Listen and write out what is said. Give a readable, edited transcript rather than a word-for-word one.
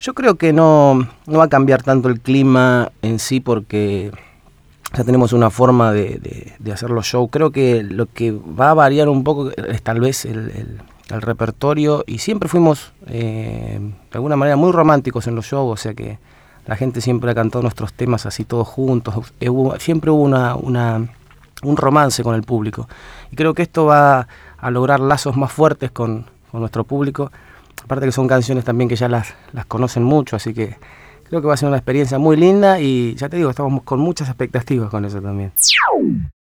Yo creo que no va a cambiar tanto el clima en sí porque ya tenemos una forma de hacer los shows. Creo que lo que va a variar un poco es tal vez el repertorio y siempre fuimos de alguna manera muy románticos en los shows, o sea que la gente siempre ha cantado nuestros temas así todos juntos. Siempre hubo un romance con el público y creo que esto va a lograr lazos más fuertes con nuestro público. Aparte que son canciones también que ya las conocen mucho, así que creo que va a ser una experiencia muy linda y ya te digo, estamos con muchas expectativas con eso también.